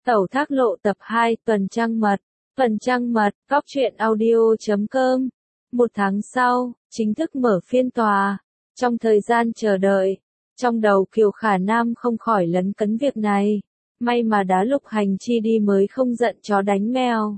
Tẩu Thác Lộ tập 2 Tuần Trăng Mật. Tuần Trăng Mật, Góc Truyện Audio.com. Một tháng sau, chính thức mở phiên tòa. Trong thời gian chờ đợi, trong đầu Kiều Khả Nam không khỏi lấn cấn việc này. May mà đã Lục Hành Chi đi mới không giận chó đánh mèo.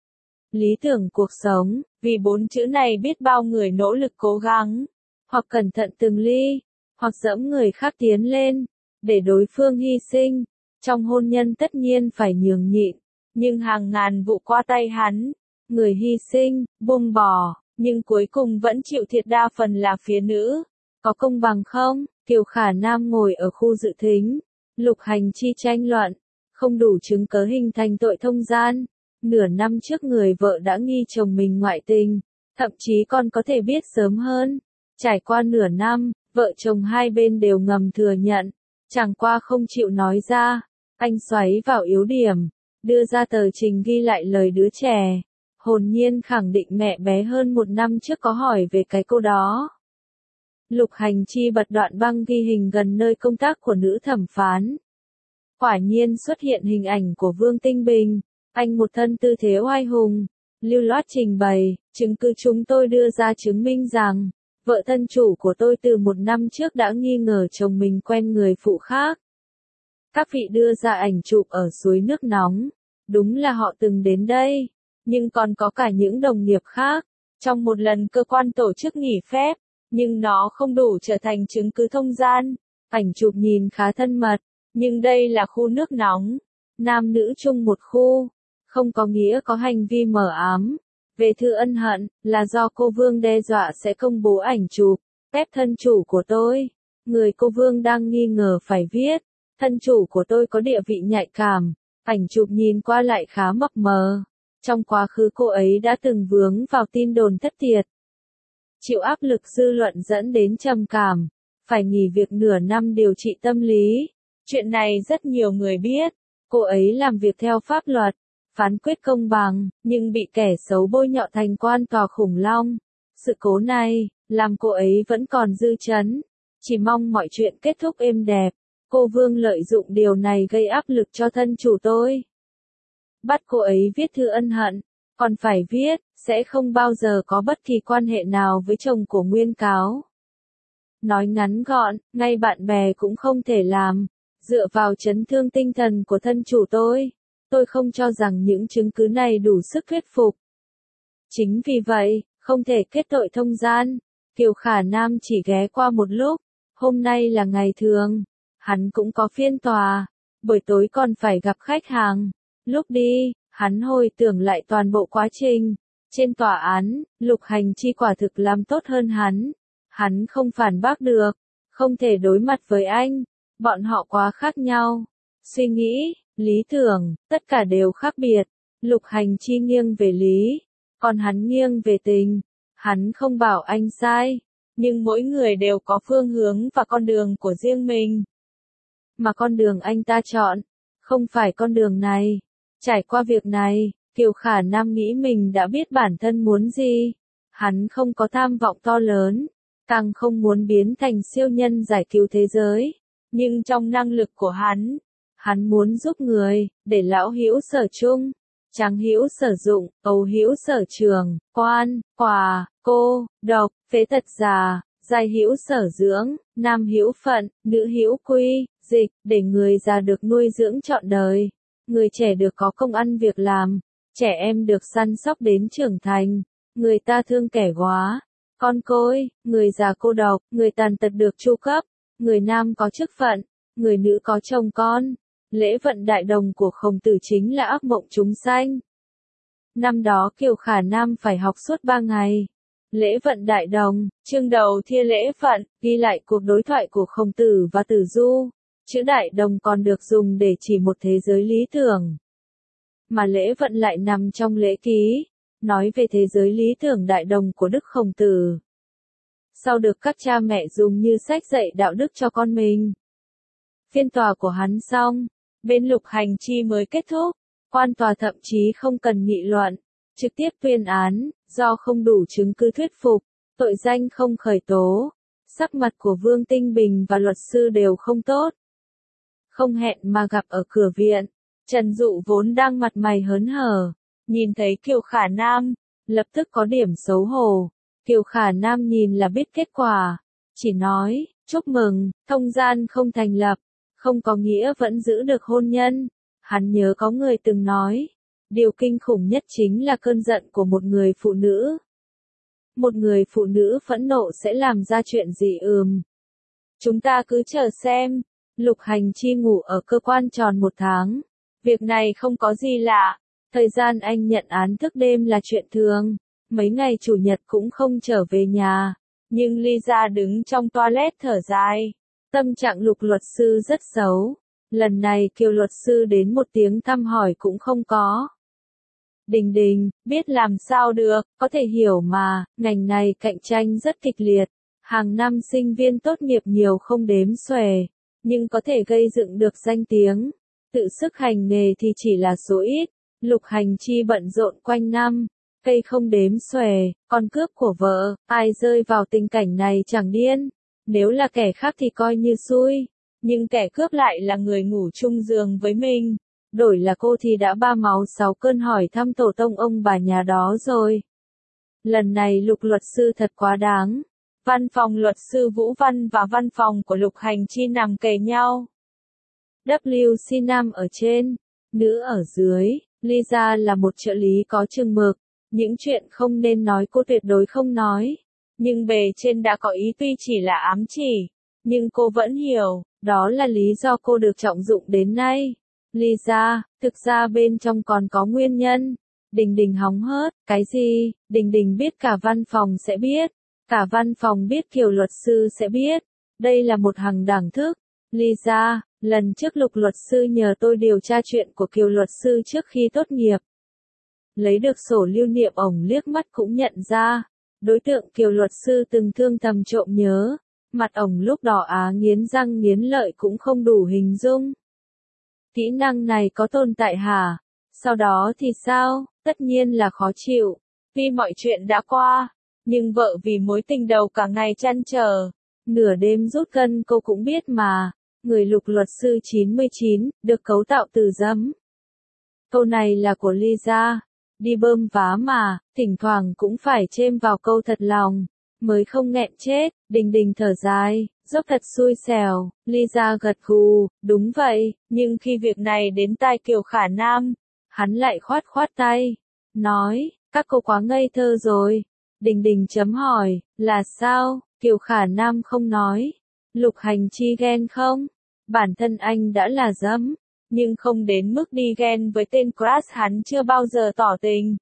Lý tưởng cuộc sống, vì 4 chữ này biết bao người nỗ lực cố gắng, hoặc cẩn thận từng ly, hoặc dẫm người khác tiến lên, để đối phương hy sinh. Trong hôn nhân tất nhiên phải nhường nhịn, nhưng hàng ngàn vụ qua tay hắn, người hy sinh, buông bỏ, nhưng cuối cùng vẫn chịu thiệt đa phần là phía nữ. Có công bằng không? Kiều Khả Nam ngồi ở khu dự thính, Lục Hành Chi tranh luận, không đủ chứng cớ hình thành tội thông gian. Nửa năm trước người vợ đã nghi chồng mình ngoại tình, thậm chí còn có thể biết sớm hơn. Trải qua nửa năm, vợ chồng hai bên đều ngầm thừa nhận, chẳng qua không chịu nói ra. Anh xoáy vào yếu điểm, đưa ra tờ trình ghi lại lời đứa trẻ, hồn nhiên khẳng định mẹ bé hơn 1 năm trước có hỏi về cái cô đó. Lục Hành Chi bật đoạn băng ghi hình gần nơi công tác của nữ thẩm phán. Quả nhiên xuất hiện hình ảnh của Vương Tinh Bình, anh một thân tư thế oai hùng, lưu loát trình bày, chứng cứ chúng tôi đưa ra chứng minh rằng, vợ thân chủ của tôi từ 1 năm trước đã nghi ngờ chồng mình quen người phụ khác. Các vị đưa ra ảnh chụp ở suối nước nóng, đúng là họ từng đến đây, nhưng còn có cả những đồng nghiệp khác. Trong một lần cơ quan tổ chức nghỉ phép, nhưng nó không đủ trở thành chứng cứ thông gian. Ảnh chụp nhìn khá thân mật, nhưng đây là khu nước nóng, nam nữ chung một khu, không có nghĩa có hành vi mờ ám. Về thư ân hận, là do cô Vương đe dọa sẽ công bố ảnh chụp, ép thân chủ của tôi. Người cô Vương đang nghi ngờ phải viết, thân chủ của tôi có địa vị nhạy cảm, ảnh chụp nhìn qua lại khá mập mờ. Trong quá khứ cô ấy đã từng vướng vào tin đồn thất thiệt. Chịu áp lực dư luận dẫn đến trầm cảm, phải nghỉ việc nửa năm điều trị tâm lý. Chuyện này rất nhiều người biết, cô ấy làm việc theo pháp luật, phán quyết công bằng, nhưng bị kẻ xấu bôi nhọ thành quan tòa khủng long. Sự cố này, làm cô ấy vẫn còn dư chấn, chỉ mong mọi chuyện kết thúc êm đẹp. Cô Vương lợi dụng điều này gây áp lực cho thân chủ tôi. Bắt cô ấy viết thư ân hận, còn phải viết, sẽ không bao giờ có bất kỳ quan hệ nào với chồng của nguyên cáo. Nói ngắn gọn, ngay bạn bè cũng không thể làm, dựa vào chấn thương tinh thần của thân chủ tôi không cho rằng những chứng cứ này đủ sức thuyết phục. Chính vì vậy, không thể kết tội thông gian. Kiều Khả Nam chỉ ghé qua một lúc, hôm nay là ngày thường, hắn cũng có phiên tòa, buổi tối còn phải gặp khách hàng. Lúc đi, hắn hồi tưởng lại toàn bộ quá trình. Trên tòa án, Lục Hành Chi quả thực làm tốt hơn hắn. Hắn không phản bác được, không thể đối mặt với anh. Bọn họ quá khác nhau. Suy nghĩ, lý tưởng, tất cả đều khác biệt. Lục Hành Chi nghiêng về lý, còn hắn nghiêng về tình. Hắn không bảo anh sai, nhưng mỗi người đều có phương hướng và con đường của riêng mình. Mà con đường anh ta chọn, không phải con đường này. Trải qua việc này, Kiều Khả Nam nghĩ mình đã biết bản thân muốn gì. Hắn không có tham vọng to lớn, càng không muốn biến thành siêu nhân giải cứu thế giới. Nhưng trong năng lực của hắn muốn giúp người, để lão hữu sở chung, tráng hữu sở dụng, ấu hữu sở trường, quan, quà, cô, độc, phế tật già, giai hữu sở dưỡng, nam hữu phận, nữ hữu quy, dịch, để người già được nuôi dưỡng trọn đời. Người trẻ được có công ăn việc làm, trẻ em được săn sóc đến trưởng thành, người ta thương kẻ góa, con côi, người già cô độc, người tàn tật được chu cấp, người nam có chức phận, người nữ có chồng con. Lễ vận đại đồng của Khổng Tử chính là ác mộng chúng sanh. Năm đó Kiều Khả Nam phải học suốt 3 ngày. Lễ vận đại đồng, chương đầu thia lễ vận, ghi lại cuộc đối thoại của Khổng Tử và Tử Du. Chữ đại đồng còn được dùng để chỉ một thế giới lý tưởng. Mà lễ vận lại nằm trong lễ ký, nói về thế giới lý tưởng đại đồng của Đức Khổng Tử. Sau được các cha mẹ dùng như sách dạy đạo đức cho con mình. Phiên tòa của hắn xong, bên Lục Hành Chi mới kết thúc, quan tòa thậm chí không cần nghị luận, trực tiếp tuyên án, do không đủ chứng cứ thuyết phục, tội danh không khởi tố. Sắc mặt của Vương Tinh Bình và luật sư đều không tốt. Không hẹn mà gặp ở cửa viện, Trần Dụ vốn đang mặt mày hớn hở, nhìn thấy Kiều Khả Nam, lập tức có điểm xấu hổ. Kiều Khả Nam nhìn là biết kết quả, chỉ nói, chúc mừng, thông gian không thành lập, không có nghĩa vẫn giữ được hôn nhân. Hắn nhớ có người từng nói, điều kinh khủng nhất chính là cơn giận của một người phụ nữ. Một người phụ nữ phẫn nộ sẽ làm ra chuyện gì Chúng ta cứ chờ xem. Lục Hành Chi ngủ ở cơ quan tròn 1 tháng. Việc này không có gì lạ. Thời gian anh nhận án thức đêm là chuyện thường. Mấy ngày chủ nhật cũng không trở về nhà. Nhưng Lisa đứng trong toilet thở dài. Tâm trạng Lục luật sư rất xấu. Lần này Kiều luật sư đến một tiếng thăm hỏi cũng không có. Đình Đình, biết làm sao được, có thể hiểu mà, ngành này cạnh tranh rất kịch liệt. Hàng năm sinh viên tốt nghiệp nhiều không đếm xuể, nhưng có thể gây dựng được danh tiếng. Tự sức hành nghề thì chỉ là số ít. Lục Hành Chi bận rộn quanh năm, cây không đếm xuể, con cướp của vợ, ai rơi vào tình cảnh này chẳng điên. Nếu là kẻ khác thì coi như xui, nhưng kẻ cướp lại là người ngủ chung giường với mình. Đổi là cô thì đã 3 máu 6 cơn hỏi thăm tổ tông ông bà nhà đó rồi. Lần này Lục luật sư thật quá đáng. Văn phòng luật sư Vũ Văn và văn phòng của Lục Hành Chi nằm kề nhau. WC nam ở trên, nữ ở dưới. Lisa là một trợ lý có chừng mực. Những chuyện không nên nói cô tuyệt đối không nói. Nhưng bề trên đã có ý tuy chỉ là ám chỉ. Nhưng cô vẫn hiểu, đó là lý do cô được trọng dụng đến nay. Lisa, thực ra bên trong còn có nguyên nhân. Đình Đình hóng hớt, cái gì? Đình Đình biết cả văn phòng sẽ biết. Cả văn phòng biết Kiều luật sư sẽ biết. Đây là một hằng đẳng thức. Lisa, lần trước Lục luật sư nhờ tôi điều tra chuyện của Kiều luật sư trước khi tốt nghiệp. Lấy được sổ lưu niệm ổng liếc mắt cũng nhận ra. Đối tượng Kiều luật sư từng thương thầm trộm nhớ. Mặt ổng lúc đỏ á nghiến răng nghiến lợi cũng không đủ hình dung. Kỹ năng này có tồn tại hả? Sau đó thì sao? Tất nhiên là khó chịu. Vì mọi chuyện đã qua. Nhưng vợ vì mối tình đầu cả ngày trăn trở. Nửa đêm rút cân cô cũng biết mà. Người Lục luật sư 99, được cấu tạo từ giấm. Câu này là của Lisa. Đi bơm vá mà, thỉnh thoảng cũng phải chêm vào câu thật lòng. Mới không nghẹn chết. Đình Đình thở dài, dốc thật xui xẻo. Lisa gật gù, đúng vậy, nhưng khi việc này đến tai Kiều Khả Nam, hắn lại khoát khoát tay, nói, các cô quá ngây thơ rồi. Đình Đình chấm hỏi, là sao? Kiều Khả Nam không nói. Lục Hành Chi ghen không? Bản thân anh đã là dẫm, nhưng không đến mức đi ghen với tên crush hắn chưa bao giờ tỏ tình.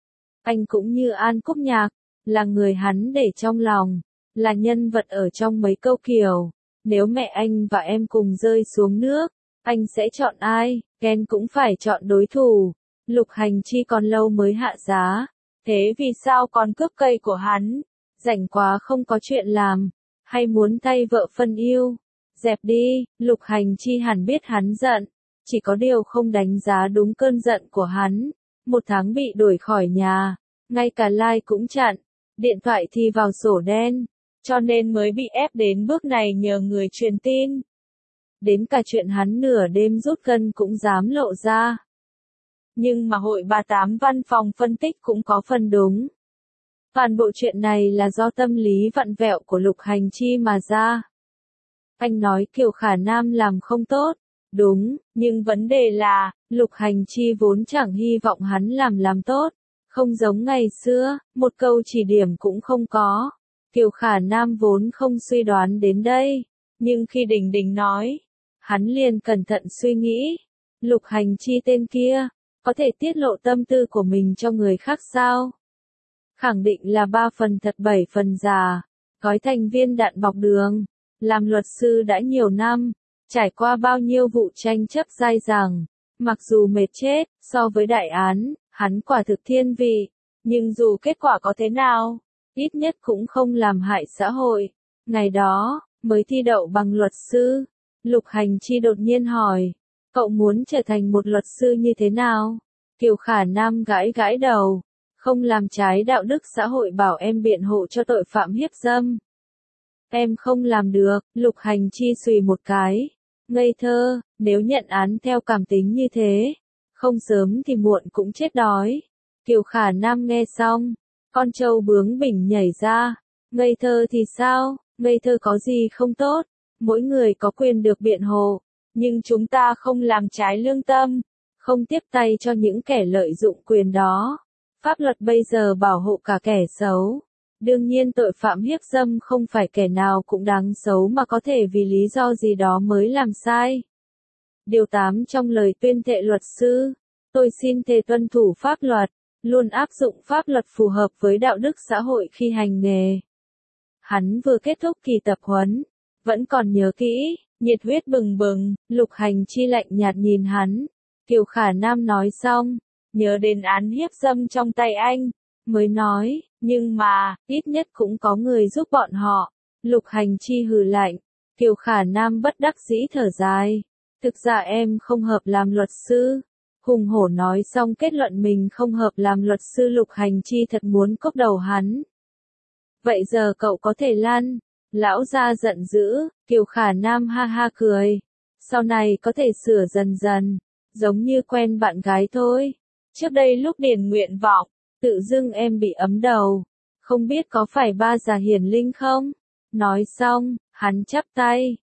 Anh cũng như An Cúc Nhạc, là người hắn để trong lòng, là nhân vật ở trong mấy câu kiểu, nếu mẹ anh và em cùng rơi xuống nước, anh sẽ chọn ai? Ghen cũng phải chọn đối thủ. Lục Hành Chi còn lâu mới hạ giá, thế vì sao còn cướp cây của hắn? Rảnh quá không có chuyện làm, hay muốn thay vợ phân yêu? Dẹp đi. Lục Hành Chi hẳn biết hắn giận, chỉ có điều không đánh giá đúng cơn giận của hắn. 1 tháng bị đuổi khỏi nhà, ngay cả like cũng chặn, điện thoại thì vào sổ đen, cho nên mới bị ép đến bước này nhờ người truyền tin. Đến cả chuyện hắn nửa đêm rút cân cũng dám lộ ra. Nhưng mà hội bà tám văn phòng phân tích cũng có phần đúng. Toàn bộ chuyện này là do tâm lý vặn vẹo của Lục Hành Chi mà ra. Anh nói Kiều Khả Nam làm không tốt, đúng, nhưng vấn đề là, Lục Hành Chi vốn chẳng hy vọng hắn làm tốt. Không giống ngày xưa, một câu chỉ điểm cũng không có. Kiều Khả Nam vốn không suy đoán đến đây, nhưng khi Đình Đình nói, hắn liền cẩn thận suy nghĩ. Lục Hành Chi tên kia, có thể tiết lộ tâm tư của mình cho người khác sao? Khẳng định là 3 phần thật 7 phần giả, gói thành viên đạn bọc đường. Làm luật sư đã nhiều năm, trải qua bao nhiêu vụ tranh chấp dai dẳng, mặc dù mệt chết, so với đại án, hắn quả thực thiên vị, nhưng dù kết quả có thế nào, ít nhất cũng không làm hại xã hội. Ngày đó, mới thi đậu bằng luật sư, Lục Hành Chi đột nhiên hỏi, cậu muốn trở thành một luật sư như thế nào? Kiều Khả Nam gãi gãi đầu, không làm trái đạo đức xã hội bảo em biện hộ cho tội phạm hiếp dâm. Em không làm được. Lục Hành Chi xùy một cái. ngây thơ, nếu nhận án theo cảm tính như thế, không sớm thì muộn cũng chết đói. Kiều Khả Nam nghe xong, con trâu bướng bỉnh nhảy ra, ngây thơ thì sao, ngây thơ có gì không tốt, mỗi người có quyền được biện hộ, nhưng chúng ta không làm trái lương tâm, không tiếp tay cho những kẻ lợi dụng quyền đó. Pháp luật bây giờ bảo hộ cả kẻ xấu. Đương nhiên tội phạm hiếp dâm không phải kẻ nào cũng đáng xấu mà có thể vì lý do gì đó mới làm sai. Điều 8 trong lời tuyên thệ luật sư, tôi xin thề tuân thủ pháp luật, luôn áp dụng pháp luật phù hợp với đạo đức xã hội khi hành nghề. Hắn vừa kết thúc kỳ tập huấn, vẫn còn nhớ kỹ, nhiệt huyết bừng bừng, Lục Hành Chi lạnh nhạt nhìn hắn. Kiều Khả Nam nói xong, nhớ đến án hiếp dâm trong tay anh, mới nói, nhưng mà, ít nhất cũng có người giúp bọn họ. Lục Hành Chi hừ lạnh, Kiều Khả Nam bất đắc dĩ thở dài. Thực ra em không hợp làm luật sư. Hùng hổ nói xong kết luận mình không hợp làm luật sư. Lục Hành Chi thật muốn cốc đầu hắn. Vậy giờ cậu có thể lăn. Lão gia giận dữ, Kiều Khả Nam ha ha cười. Sau này có thể sửa dần dần, giống như quen bạn gái thôi. Trước đây lúc điền nguyện vọng, tự dưng em bị ấm đầu. Không biết có phải ba già hiển linh không? Nói xong, hắn chắp tay,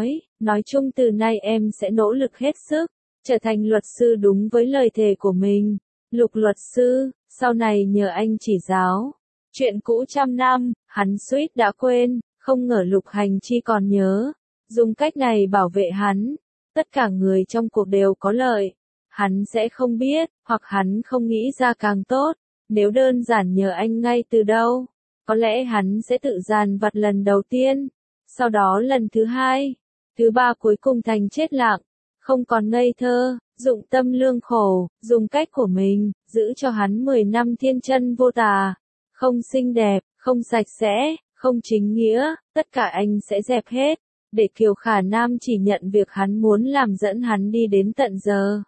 nói chung từ nay em sẽ nỗ lực hết sức, trở thành luật sư đúng với lời thề của mình. Lục luật sư, sau này nhờ anh chỉ giáo. Chuyện cũ trăm năm, hắn suýt đã quên, không ngờ Lục Hành Chi còn nhớ. Dùng cách này bảo vệ hắn, tất cả người trong cuộc đều có lợi. Hắn sẽ không biết, hoặc hắn không nghĩ ra càng tốt. Nếu đơn giản nhờ anh ngay từ đầu, có lẽ hắn sẽ tự dàn vặt lần đầu tiên, sau đó lần thứ hai, thứ ba cuối cùng thành chết lặng, không còn ngây thơ, dụng tâm lương khổ, dùng cách của mình, giữ cho hắn 10 năm thiên chân vô tà, không xinh đẹp, không sạch sẽ, không chính nghĩa, tất cả anh sẽ dẹp hết, để Kiều Khả Nam chỉ nhận việc hắn muốn làm dẫn hắn đi đến tận giờ.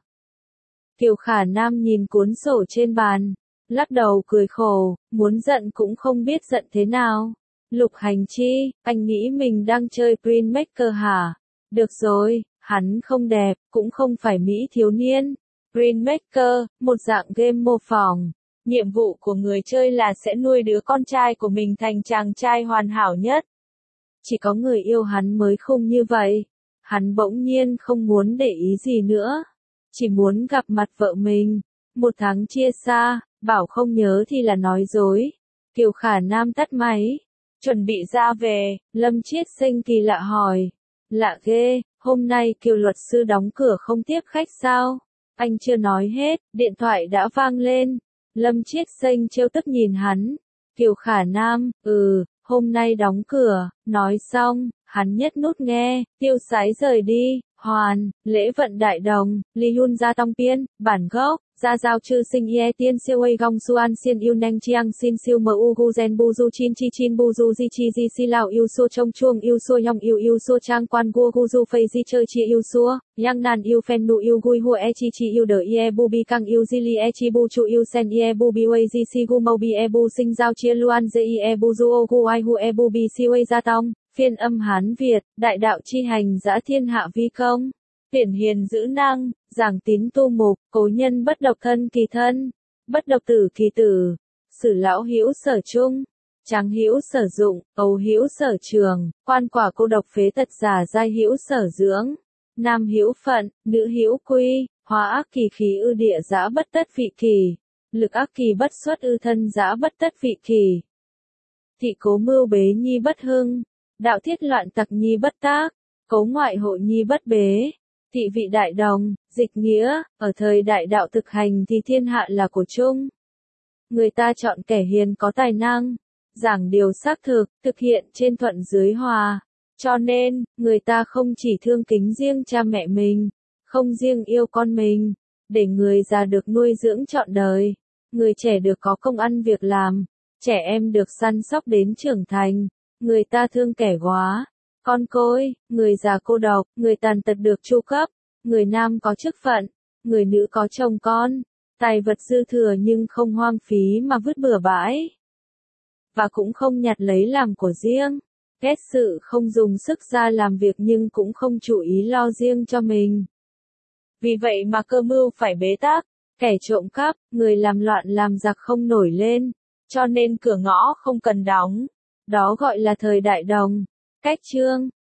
Kiều Khả Nam nhìn cuốn sổ trên bàn, lắc đầu cười khổ, muốn giận cũng không biết giận thế nào. Lục Hành Chi, anh nghĩ mình đang chơi Greenmaker hả? Được rồi, hắn không đẹp, cũng không phải Mỹ thiếu niên. Greenmaker, một dạng game mô phỏng. Nhiệm vụ của người chơi là sẽ nuôi đứa con trai của mình thành chàng trai hoàn hảo nhất. Chỉ có người yêu hắn mới khùng như vậy. Hắn bỗng nhiên không muốn để ý gì nữa. Chỉ muốn gặp mặt vợ mình. 1 tháng chia xa, bảo không nhớ thì là nói dối. Kiều Khả Nam tắt máy. Chuẩn bị ra về, Lâm Chiết Sinh kỳ lạ hỏi. Lạ ghê, hôm nay Kiều luật sư đóng cửa không tiếp khách sao? Anh chưa nói hết, điện thoại đã vang lên. Lâm Chiết Sinh trêu tức nhìn hắn. Kiều Khả Nam, hôm nay đóng cửa, nói xong, hắn nhét nút nghe, tiêu sái rời đi. Hoàn, lễ vận đại đồng, Ly Hun gia tông piên, bản gốc, gia giao chư sinh ye tiên siêu ây gong suan xiên yêu neng chiang xin siêu mu gu gen bu du chin chi chin bu du di chi di si lao yêu xua trong chuông yêu xua yong yêu xua trang quan gu gu du phây di chơi chi yêu xua, yang nan yêu phen nu yêu gui hua e chi chi yêu đờ ye bu bi căng yêu di li e chi bu chu yêu sen ye bu bi wei di si gu mau bi e bu sinh giao chia luan ze e bu du o gu ai hu e bu bi siêu ây gia tông. Phiên âm Hán Việt, đại đạo chi hành dã thiên hạ vi công, điển hiền giữ năng, giảng tín tu mục, cố nhân bất độc thân kỳ thân, bất độc tử kỳ tử, sử lão hữu sở chung, tráng hữu sở dụng, ấu hữu sở trường, quan quả cô độc phế tật giả giai hữu sở dưỡng, nam hữu phận, nữ hữu quy, hóa ác kỳ khí ư địa dã bất tất vị kỳ, lực ác kỳ bất xuất ư thân dã bất tất vị kỳ. Thị cố mưu bế nhi bất hưng. Đạo thiết loạn tặc nhi bất tác, cấu ngoại hộ nhi bất bế, thị vị đại đồng, dịch nghĩa, ở thời đại đạo thực hành thì thiên hạ là của chung. Người ta chọn kẻ hiền có tài năng, giảng điều xác thực, thực hiện trên thuận dưới hòa. Cho nên, người ta không chỉ thương kính riêng cha mẹ mình, không riêng yêu con mình, để người già được nuôi dưỡng trọn đời, người trẻ được có công ăn việc làm, trẻ em được săn sóc đến trưởng thành. Người ta thương kẻ góa, con côi, người già cô độc, người tàn tật được chu cấp, người nam có chức phận, người nữ có chồng con, tài vật dư thừa nhưng không hoang phí mà vứt bừa bãi, và cũng không nhặt lấy làm của riêng. ghét sự không dùng sức ra làm việc nhưng cũng không chú ý lo riêng cho mình. Vì vậy mà cơ mưu phải bế tắc, kẻ trộm cắp, người làm loạn làm giặc không nổi lên, cho nên cửa ngõ không cần đóng. Đó gọi là thời đại đồng. Cách chương